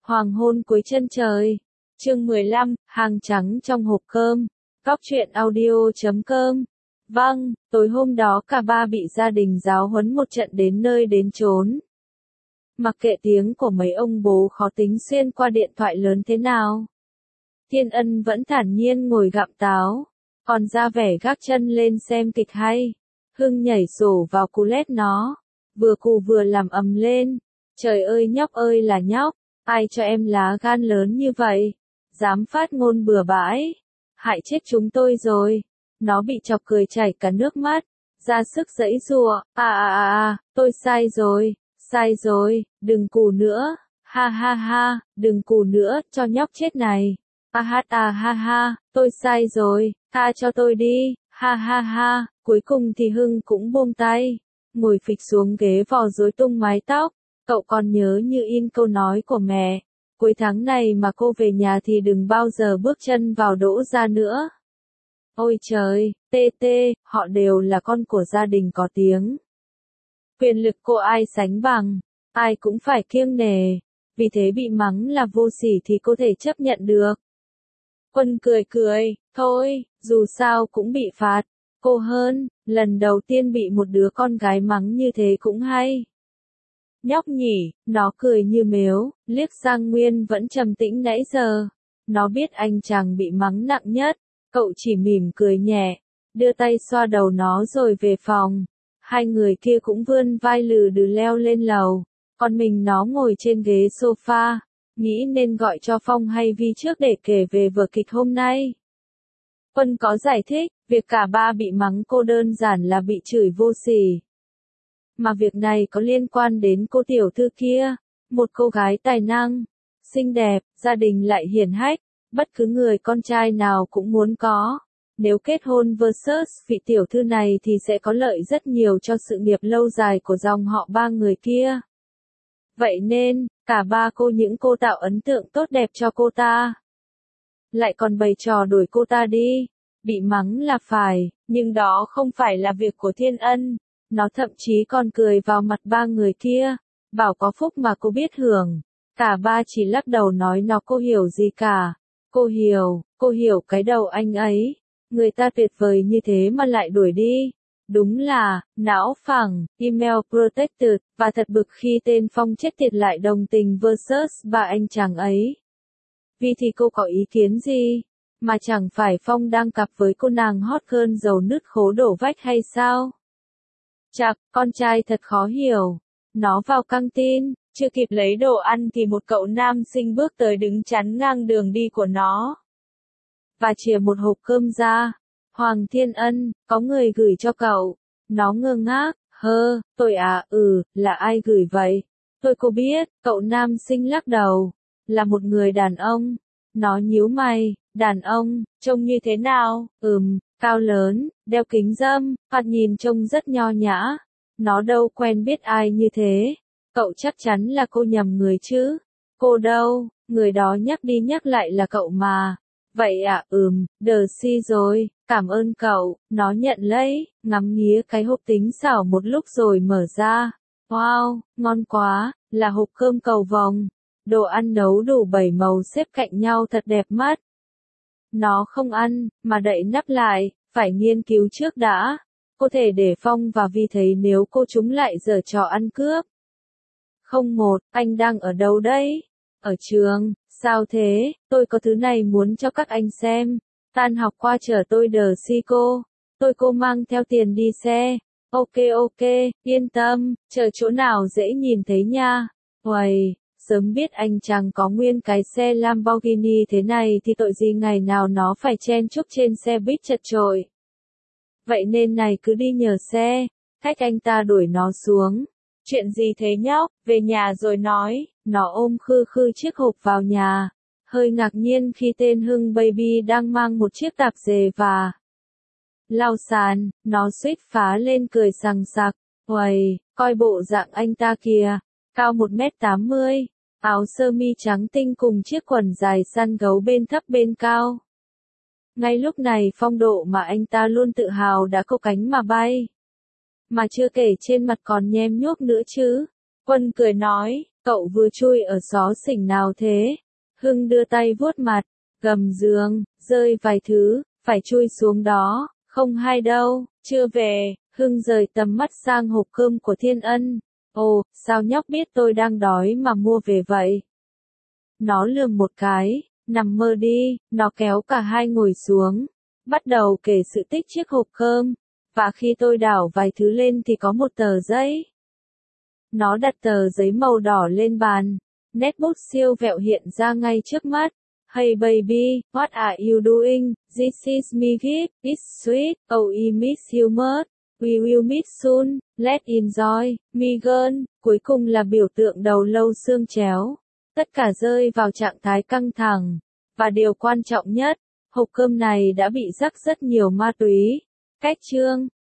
Hoàng hôn cuối chân trời. Chương 15, hàng trắng trong hộp cơm. Góc truyện audio.com. Vâng, tối hôm đó cả ba bị gia đình giáo huấn một trận đến nơi đến chốn. Mặc kệ tiếng của mấy ông bố khó tính xuyên qua điện thoại lớn thế nào, Thiên Ân vẫn thản nhiên ngồi gặm táo, còn ra vẻ gác chân lên xem kịch hay. Hưng nhảy sổ vào cú lét nó, vừa cù vừa làm ầm lên. Trời ơi nhóc ơi là nhóc, ai cho em lá gan lớn như vậy, dám phát ngôn bừa bãi, hại chết chúng tôi rồi. Nó bị chọc cười chảy cả nước mắt, ra sức giãy giụa, tôi sai rồi, đừng cù nữa, ha ha ha, đừng cù nữa, cho nhóc chết này. Ha, tôi sai rồi, tha cho tôi đi, ha ha ha. Cuối cùng thì Hưng cũng buông tay, ngồi phịch xuống ghế vò rối tung mái tóc. Cậu còn nhớ như in câu nói của mẹ, cuối tháng này mà cô về nhà thì đừng bao giờ bước chân vào Đỗ gia nữa. Ôi trời, họ đều là con của gia đình có tiếng. Quyền lực cô ai sánh bằng, ai cũng phải kiêng nể, vì thế bị mắng là vô sỉ thì có thể chấp nhận được. Quân cười, thôi, dù sao cũng bị phạt, cô hơn, lần đầu tiên bị một đứa con gái mắng như thế cũng hay. Nhóc nhỉ, nó cười như mếu, liếc sang Nguyên vẫn trầm tĩnh nãy giờ. Nó biết anh chàng bị mắng nặng nhất, cậu chỉ mỉm cười nhẹ, đưa tay xoa đầu nó rồi về phòng. Hai người kia cũng vươn vai lừ đừ leo lên lầu, còn mình nó ngồi trên ghế sofa, nghĩ nên gọi cho Phong hay Vi trước để kể về vở kịch hôm nay. Quân có giải thích, việc cả ba bị mắng cô đơn giản là bị chửi vô sỉ. Mà việc này có liên quan đến cô tiểu thư kia, một cô gái tài năng, xinh đẹp, gia đình lại hiển hách, bất cứ người con trai nào cũng muốn có. Nếu kết hôn versus vị tiểu thư này thì sẽ có lợi rất nhiều cho sự nghiệp lâu dài của dòng họ ba người kia. Vậy nên, cả ba những cô tạo ấn tượng tốt đẹp cho cô ta. Lại còn bày trò đuổi cô ta đi, bị mắng là phải, nhưng đó không phải là việc của Thiên Ân. Nó thậm chí còn cười vào mặt ba người kia, bảo có phúc mà cô biết hưởng. Cả ba chỉ lắc đầu nói nó cô hiểu gì cả. Cô hiểu cái đầu anh ấy. Người ta tuyệt vời như thế mà lại đuổi đi. Đúng là, não phẳng, email protected, và thật bực khi tên Phong chết tiệt lại đồng tình versus ba anh chàng ấy. Vì thì cô có ý kiến gì? Mà chẳng phải Phong đang cặp với cô nàng hot girl dầu nứt khố đổ vách hay sao? Chạc, con trai thật khó hiểu. Nó vào căng tin, chưa kịp lấy đồ ăn thì một cậu nam sinh bước tới đứng chắn ngang đường đi của nó. Và chìa một hộp cơm ra. Hoàng Thiên Ân, có người gửi cho cậu. Nó ngơ ngác, tôi là ai gửi vậy? Tôi có biết, cậu nam sinh lắc đầu. Là một người đàn ông. Nó nhíu mày, đàn ông, trông như thế nào? Cao lớn, đeo kính râm, thoạt nhìn trông rất nho nhã. Nó đâu quen biết ai như thế. Cậu chắc chắn là cô nhầm người chứ. Cô đâu, người đó nhắc đi nhắc lại là cậu mà. Vậy si rồi, cảm ơn cậu. Nó nhận lấy, ngắm nghía cái hộp tính xảo một lúc rồi mở ra. Wow, ngon quá, là hộp cơm cầu vồng. Đồ ăn nấu đủ 7 màu xếp cạnh nhau thật đẹp mắt. Nó không ăn, mà đậy nắp lại, phải nghiên cứu trước đã. Có thể để Phong và Vi thấy nếu cô chúng lại giở trò ăn cướp. 01, anh đang ở đâu đấy? Ở trường, sao thế? Tôi có thứ này muốn cho các anh xem. Tan học qua chở tôi đờ si cô. Cô mang theo tiền đi xe. Ok, yên tâm, chờ chỗ nào dễ nhìn thấy nha. Uầy, sớm biết anh chàng có nguyên cái xe Lamborghini thế này thì tội gì ngày nào nó phải chen chúc trên xe buýt chật chội. Vậy nên này cứ đi nhờ xe, thách anh ta đuổi nó xuống. Chuyện gì thế nhóc, về nhà rồi nói. Nó ôm khư chiếc hộp vào nhà, hơi ngạc nhiên khi tên Hưng Baby đang mang một chiếc tạp dề và lau sàn. Nó suýt phá lên cười sằng sặc. Uầy, coi bộ dạng anh ta kìa, cao 1m80, áo sơ mi trắng tinh cùng chiếc quần dài săn gấu bên thấp bên cao. Ngay lúc này phong độ mà anh ta luôn tự hào đã có cánh mà bay. Mà chưa kể trên mặt còn nhem nhuốc nữa chứ. Quân cười nói, cậu vừa chui ở xó xỉnh nào thế? Hưng đưa tay vuốt mặt, gầm giường, rơi vài thứ, phải chui xuống đó, không hay đâu, chưa về. Hưng rời tầm mắt sang hộp cơm của Thiên Ân. Ồ, sao nhóc biết tôi đang đói mà mua về vậy? Nó lườm một cái, nằm mơ đi, nó kéo cả hai ngồi xuống, bắt đầu kể sự tích chiếc hộp cơm, và khi tôi đảo vài thứ lên thì có một tờ giấy. Nó đặt tờ giấy màu đỏ lên bàn, nét bút siêu vẹo hiện ra ngay trước mắt. Hey baby, what are you doing? This is me gift, it's sweet, oh I miss you much. We will meet soon, let's enjoy, me girl. Cuối cùng là biểu tượng đầu lâu xương chéo. Tất cả rơi vào trạng thái căng thẳng. Và điều quan trọng nhất, hộp cơm này đã bị rắc rất nhiều ma túy. Cách chương